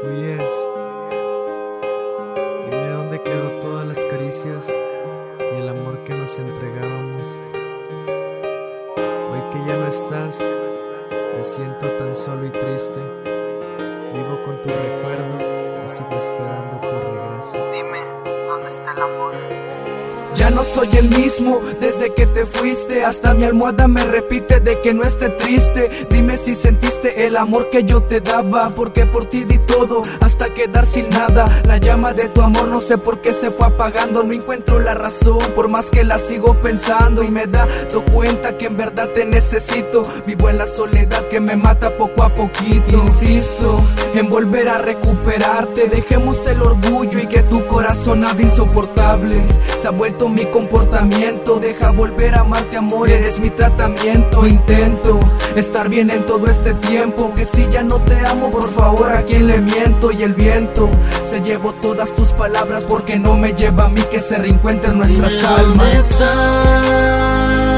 Oyes, dime dónde quedó todas las caricias y el amor que nos entregábamos. Hoy que ya no estás, me siento tan solo y triste. Vivo con tu recuerdo y sigo esperando tu regreso. Dime, ¿dónde está el amor? Ya no soy el mismo desde que te fuiste. Hasta mi almohada me repite de que no esté triste. Dime si sentiste el amor que yo te daba, porque por ti di todo hasta quedar sin nada. La llama de tu amor no sé por qué se fue apagando. No encuentro la razón por más que la sigo pensando. Y me he dado cuenta que en verdad te necesito. Vivo en la soledad que me mata poco a poquito. Insisto en volver a recuperarte. Dejemos el orgullo y que tu corazón ande insoportable. Se ha vuelto mi comportamiento. Deja volver a amarte, amor, eres mi tratamiento. Intento estar bien en todo este tiempo. Que si ya no te amo, por favor, ¿a quién le miento? Y el viento se llevó todas tus palabras, porque no me lleva a mí que se reencuentren nuestras almas. ¿Dónde está?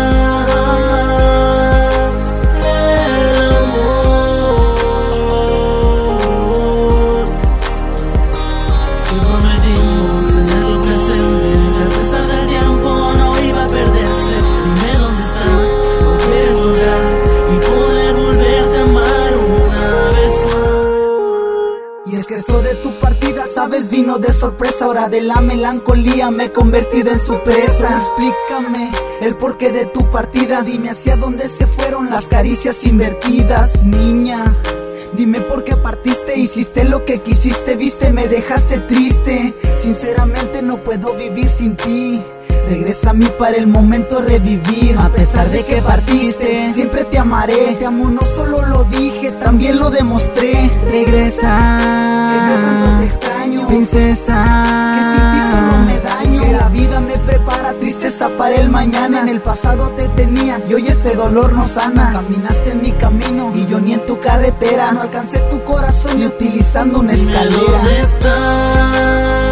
Que eso de tu partida, sabes, vino de sorpresa. Ahora de la melancolía me he convertido en su presa. Explícame el porqué de tu partida. Dime hacia dónde se fueron las caricias invertidas. Niña, dime por qué partiste. Hiciste lo que quisiste, viste, me dejaste triste. Sinceramente no puedo vivir sin ti. Regresa a mí para el momento revivir. A pesar de que partiste, siempre te amaré. Te amo, no solo lo dije, también lo demostré. Regresa, que yo tanto te extraño, princesa, que sin ti solo me daño. Que la vida me prepara tristeza para el mañana. En el pasado te tenía y hoy este dolor no sana. Caminaste en mi camino y yo ni en tu carretera. No alcancé tu corazón y utilizando una escalera. ¿Dónde está?